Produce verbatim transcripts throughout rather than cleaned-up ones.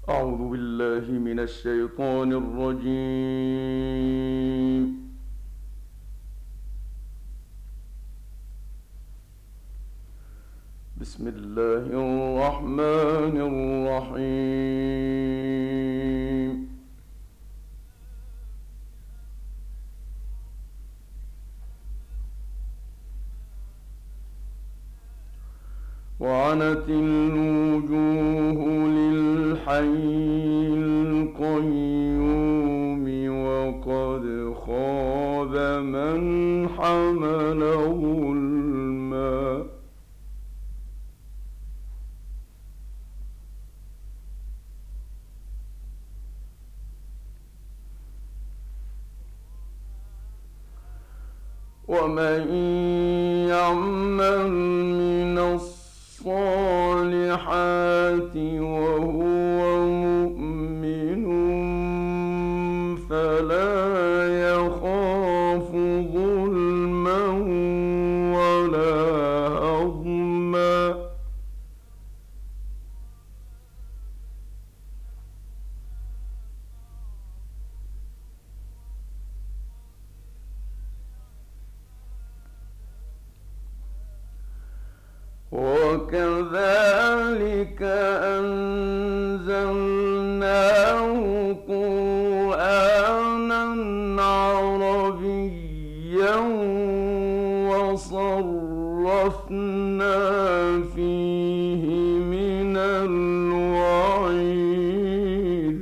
أعوذ بالله من الشيطان الرجيم. بسم الله الرحمن الرحيم. وعنت الوجوه للحي القيوم وقد خاب من حمل ظلما. ومن يعمل من الصالحات وهو مؤمن فلا يخاف ظلما ولا هضما. وكذلك أنزلناه قرآنا عربيا وصرفنا فيه من الوعيد.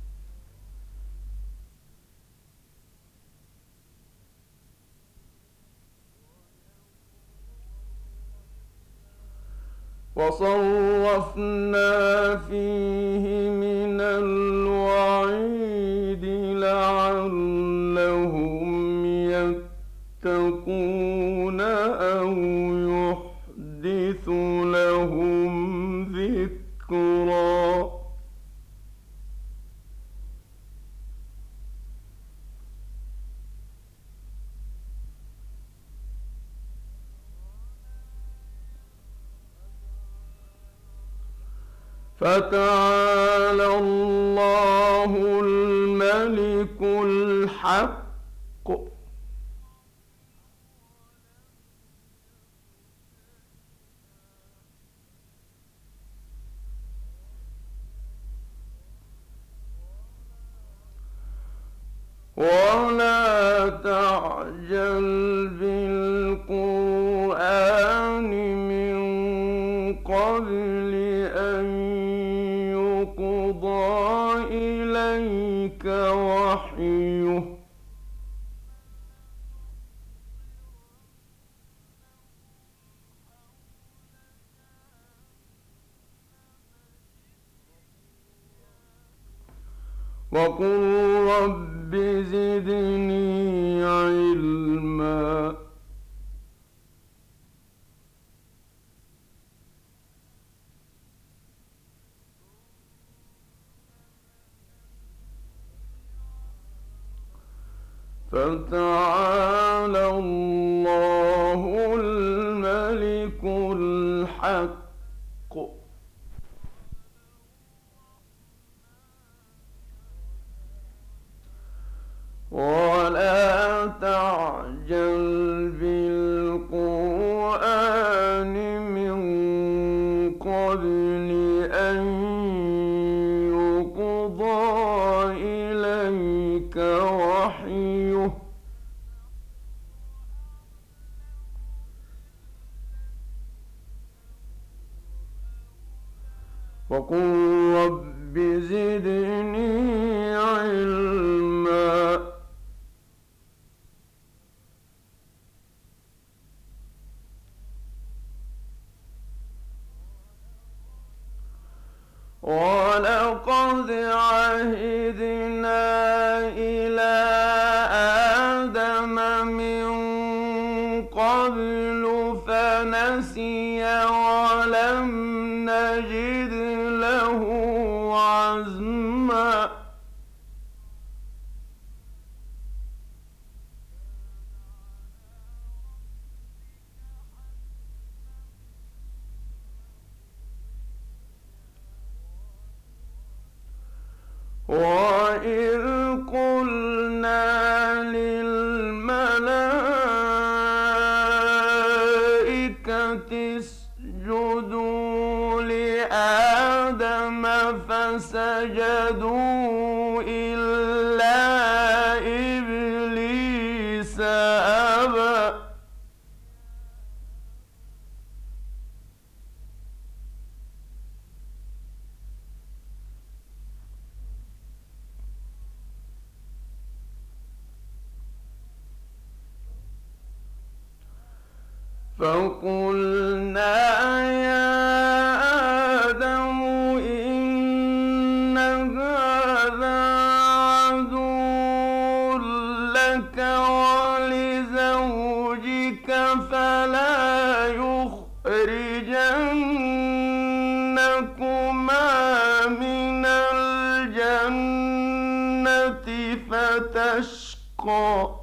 وصرفنا فيه من الوعيد لعلهم يتقون أو يحدث لهم ذكرا. فتعالى الله الملك الحق. ولا تعجل بالقرآن من قبل أن يقضى إليك وحيه وقل رب زدني علما. فتعالى الله الملك الحق. ولا تعجل بالقرآن من قبل أن يقضى إليك وحيه وقل رب زدني علما. ولقد عهدنا إلى آدم من قبل فنسي ولم نجد له عزما. اسجدوا لآدم فسجدوا إلا إبليس أبى. فقلنا يا آدم إن هذا عدو لك ولزوجك فلا يخرجنكما من الجنة فتشقى.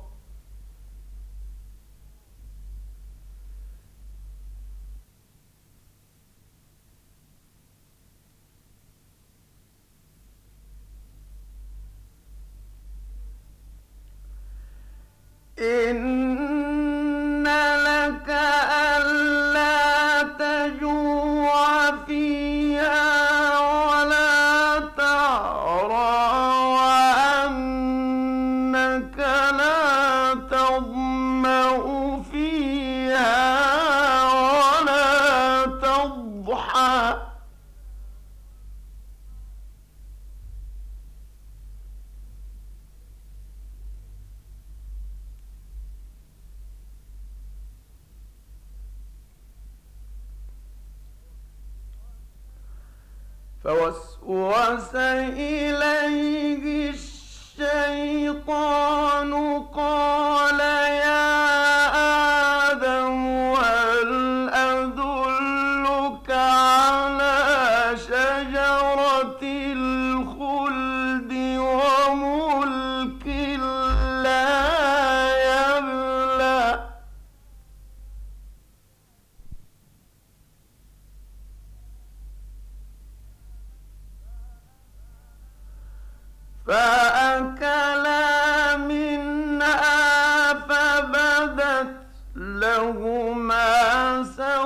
إن لك ألا تجوع فيها ولا تعرى وأنك لا تظمأ فيها ولا تضحى. فوسوس إليه الشيطان قال يا آدم هل أدلك على شجرة الخلد وملك لا يبلى. فأكلا منها فبدت لهما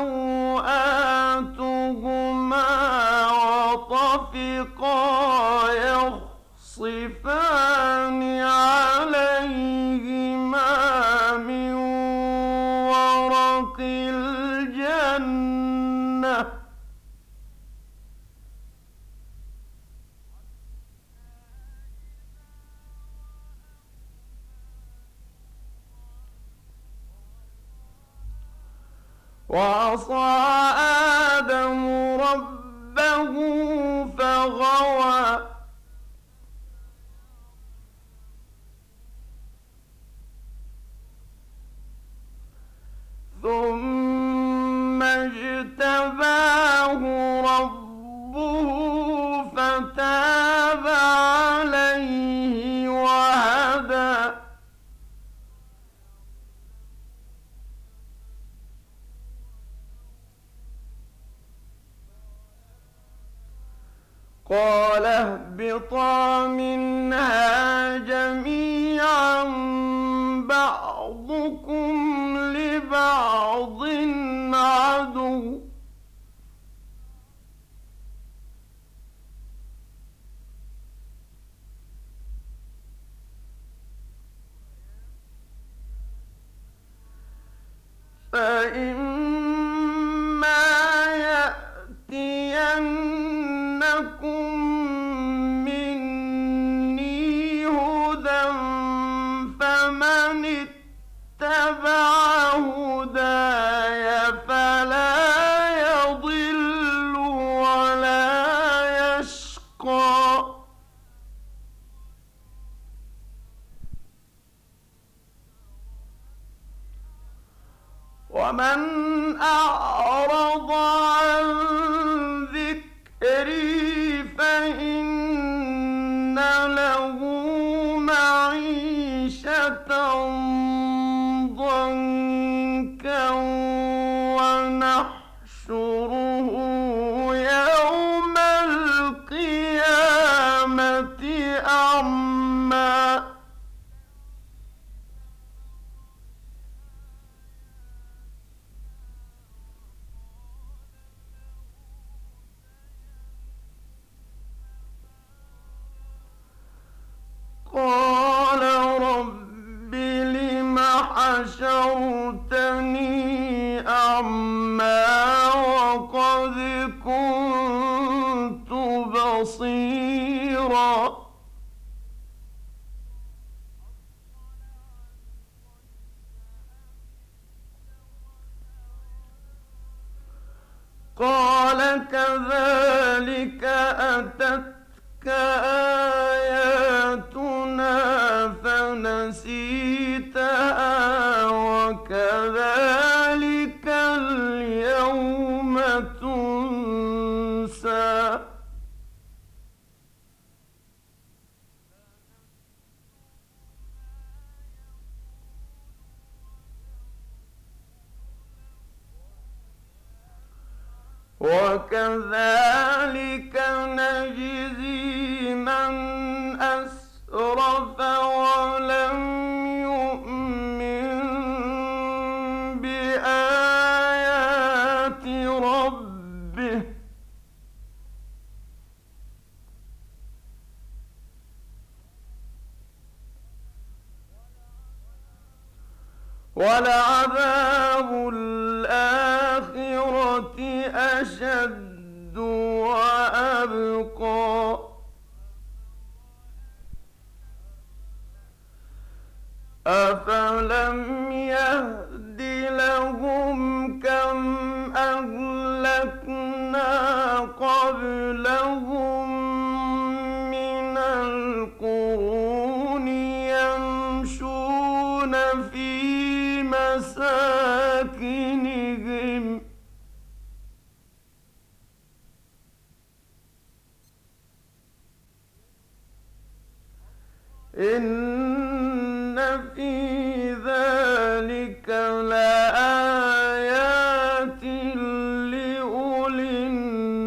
سوآتهما وطفقا يخصفان عليهما من ورق الجنة وعصى آدم ربه فغوى. ثم اجتباه ربه فتاب عليه وهدى. قال اهبطا منها جميعا بعضكم لبعض عدو فإما يأتينكم مني هدى فمن اتبع هداي فلا يضل ولا يشقى. ومن أعرض عن ذكري فإن له معيشة ضنكا ونحشره يوم القيامة أعمى. حشرتني أعمى وقد كنت بصيرا قال كذلك أتتك آياتنا فنسيتها وكذلك اليوم تنسى وكذلك نجزي من أسرف ولم يؤمن بآيات ربه ولعذاب الآخرة أشد وأبقى أفلم يهد لهم كم أهلكنا قبلهم من القرون يمشون في مساكنهم إن في ذلك لآيات لأولي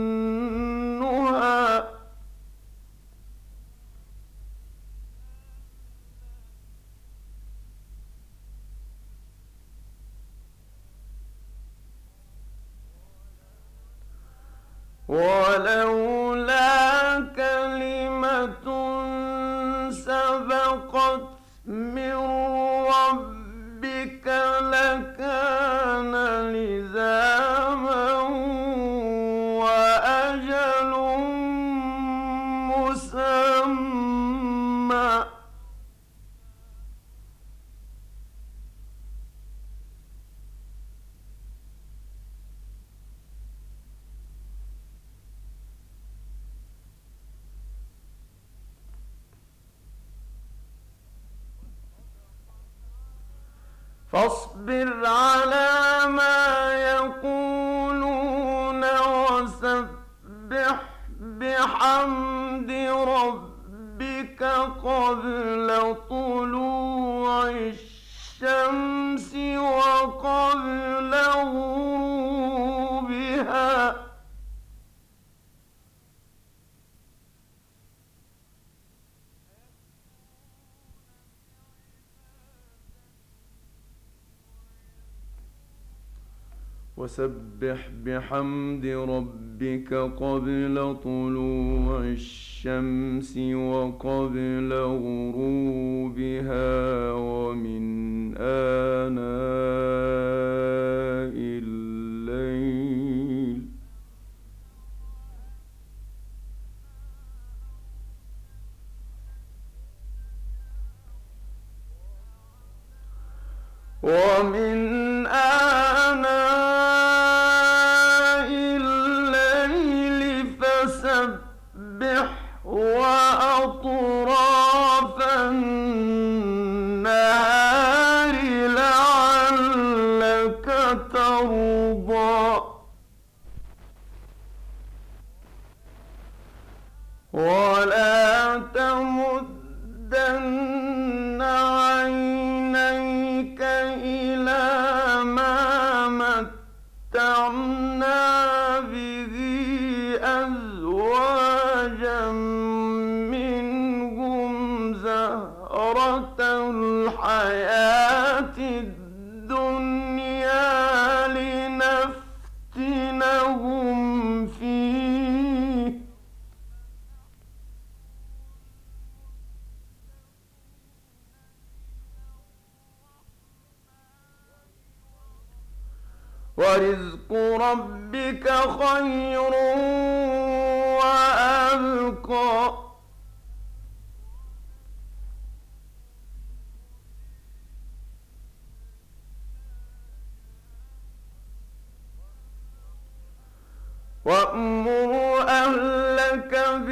النهى ولولا كلمة سبقت من ربك لكان لزاما وأجل مسمى فاصبر على ما يقولون وسبح بحمد ربك قبل طلوع الشمس وقبل غروبها وسبح بحمد ربك قبل طلوع الشمس وقبل غروبها ومن آناء الليل ومن آناء الليل فسبح وأطراف النهار لعلك ترضى ولا تمدن عينيك إلى ما متعنا به أزواجا منهم زهرة الحياة الدنيا لنفتنهم فيه ورزق ربك خير وأبقى وأمر أهلك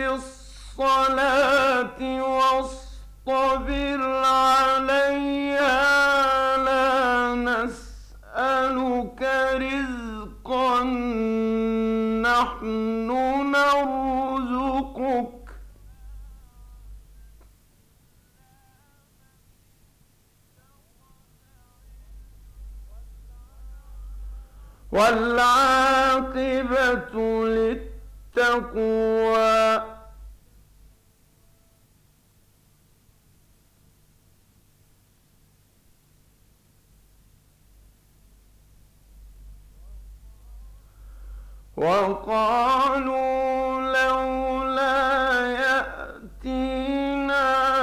بالصلاة واصطبر عليها لا نسألك رزقا نحن نرزقك والعاقبة للتقوى وقالوا لولا يأتينا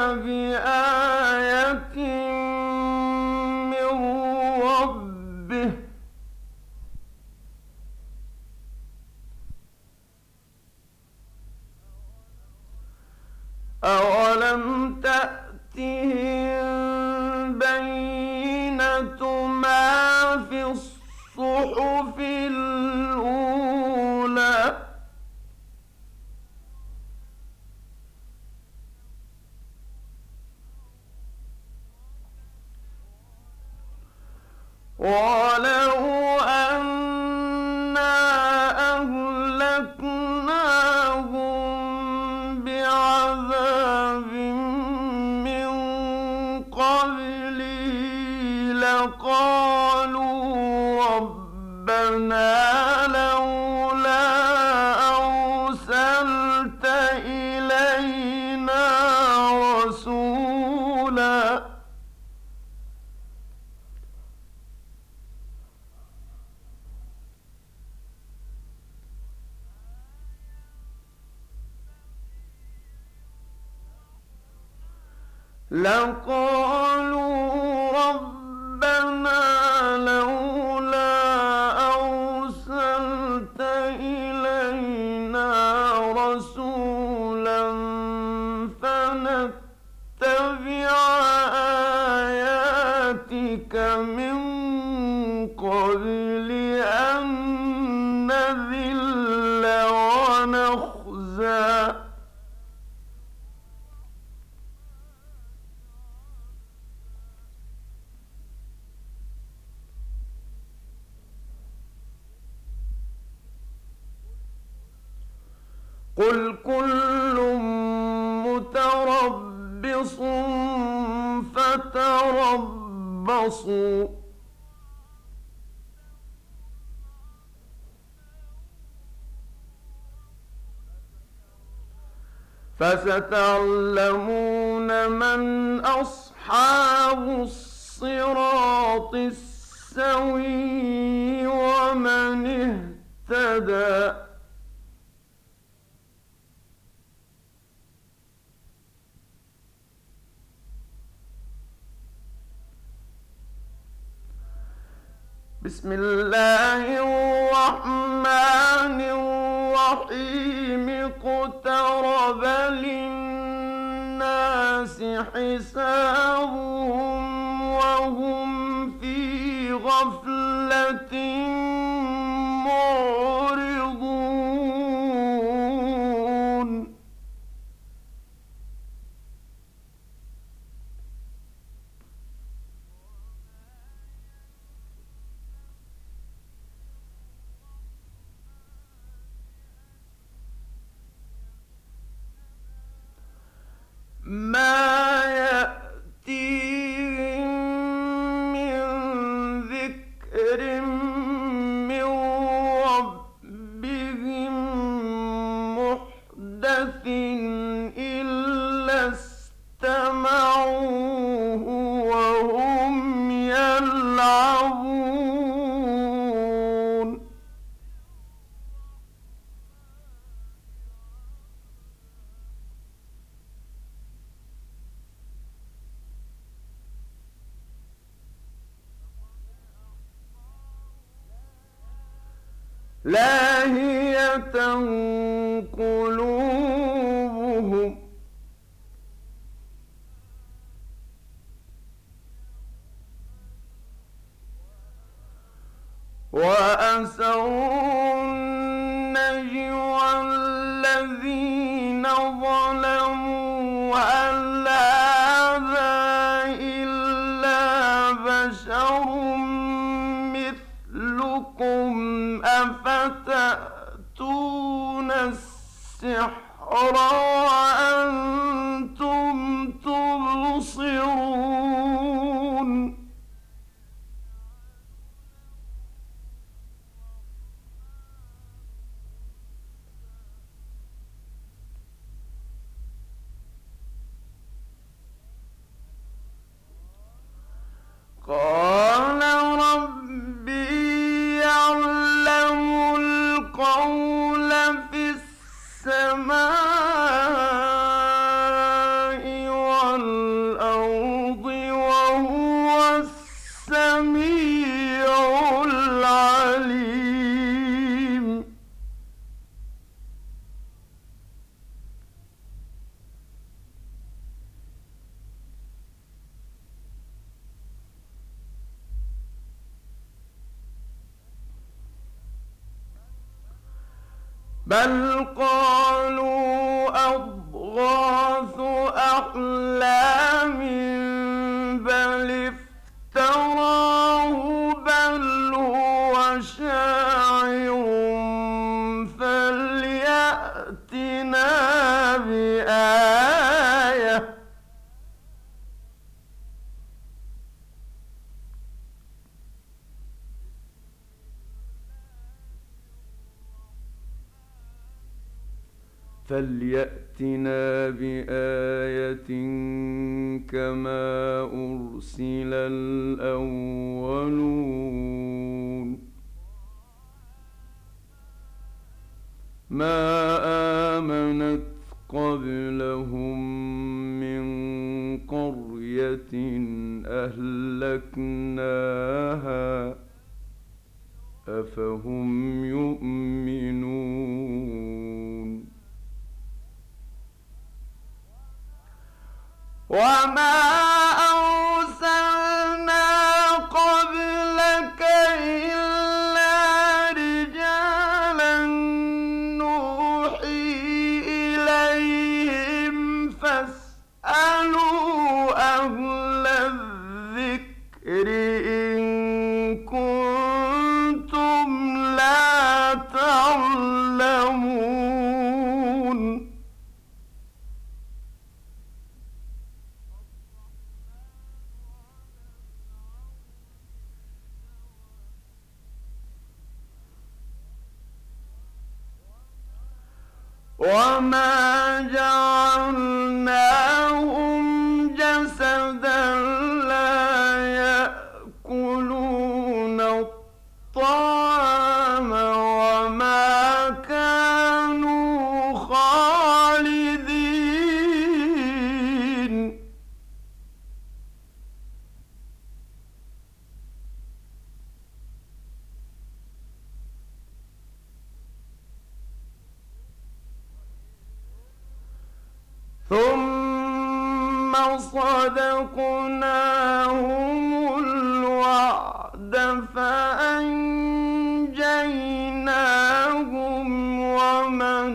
بآية من ربه أولم تأتهم بينة ما في الصحف الأولى ولو أنا أهلكناهم بعذاب من قبله لقالوا ربنا لولا أرسلت إلينا رسولا لقالوا ربنا لولا أرسلت إلينا رسولا فنتبع آياتك من قبل أن نذل ونخزى قل كل متربص فتربصوا فستعلمون من أصحاب الصراط السوي ومن اهتدى بسم الله الرحمن الرحيم اقترب للناس حسابهم وهم في غفلة معرضون ما يأتيهم من ذكر لاهية قلوبهم وأسروا النجوى الذين ظلموا هل هذا إلا بشر مثلكم أفتأتون السحر وأنتم تبصرون قال ربي يعلم القول في السماء والأرض وهو السميع العليم بل قالوا أضغاث أحلام بل افتراه بل هو شاعر فليأتنا بآية فليأتنا بآية كما أرسل الأولون ما آمنت قبلهم من قرية أهلكناها أفهم يؤمنون وما أرسلنا قبلك إلا رجالا نوحي إليهم فاسألوا أهل الذكر إن كنتم لا تعلمون وما جعلناهم جسدا لا يأكلون الطعام وما كانوا خالدين ثم صدقناهم الوعد فأنجيناهم ومن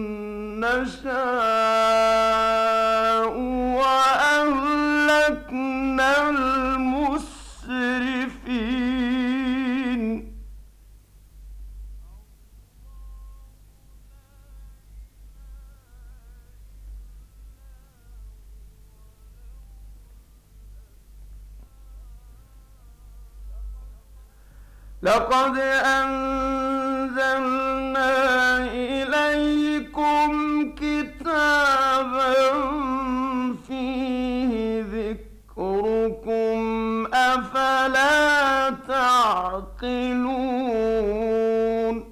نشاء وأهلكنا المسرفين لقد أنزلنا إليكم كتابا فيه ذكركم أفلا تعقلون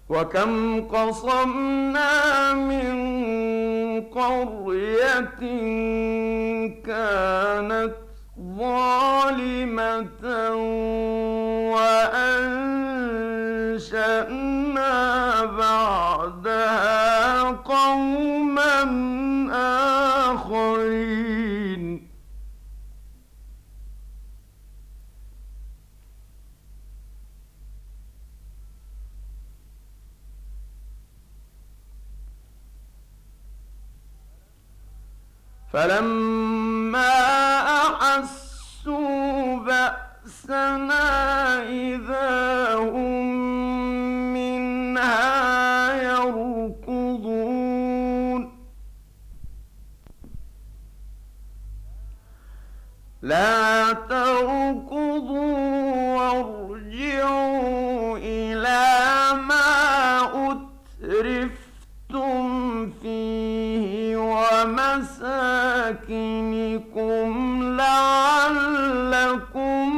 وكم قصمنا من قرية كانت ظالمة وأنشأنا بعدها قوما آخرين. فلما أحسوا بأسنا إذا هم منها يركضون. لا تركضوا وارجعوا إلى ما أترفتم فيه ومساكنكم لعلكم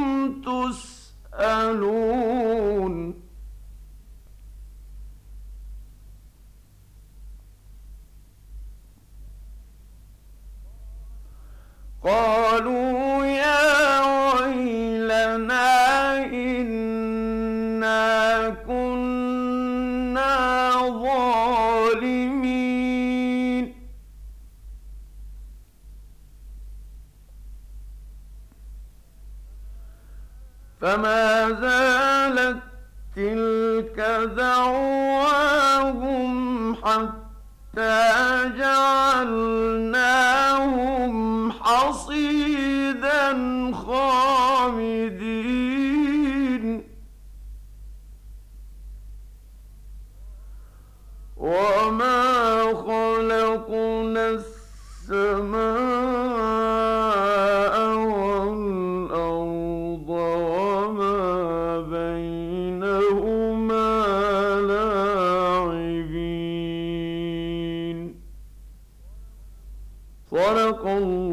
تسألون. قالوا يا ويلنا إنا كنا ظالمين. فما زالت تلك دعواهم حتى جعلناهم حصيدا خامدين. وما خلقنا السماء والأرض وما بينهما لاعبين. صدق الله